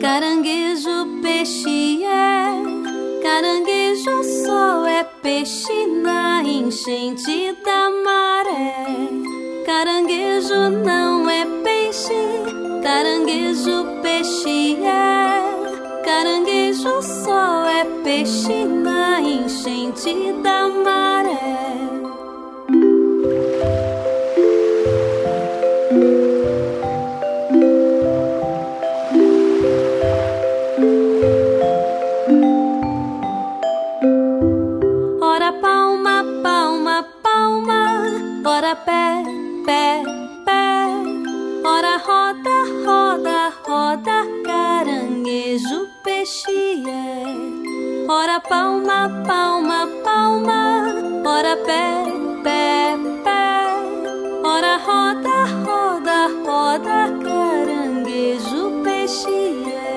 Caranguejo, peixe é, caranguejo só é peixe na enchente da maré. Caranguejo não é peixe, caranguejo, peixe é, caranguejo só é peixe na enchente da maré. Ora palma, palma, palma, ora pé, pé, pé, ora roda, roda, roda, caranguejo, peixe é. Ora palma, palma, palma, ora pé, pé, pé, ora roda, roda, roda, caranguejo, peixe é.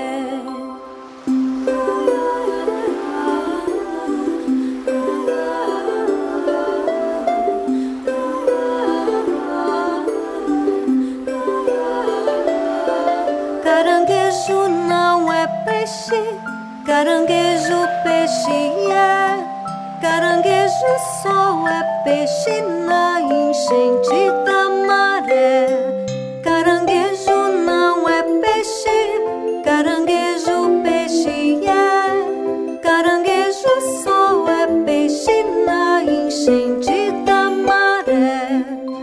Caranguejo não é peixe, caranguejo, peixe é. Caranguejo só é peixe na enchente da maré. Caranguejo não é peixe, caranguejo, peixe é. Caranguejo só é peixe na enchente da maré.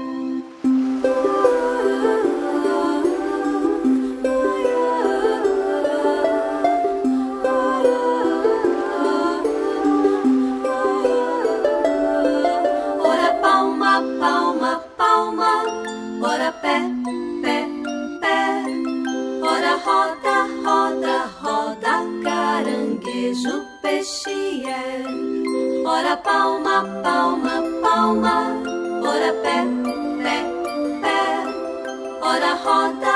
Palma, palma, ora pé, pé, pé, ora roda, roda, roda, caranguejo, peixe é. Ora palma, palma, palma, ora pé, pé, pé, ora roda,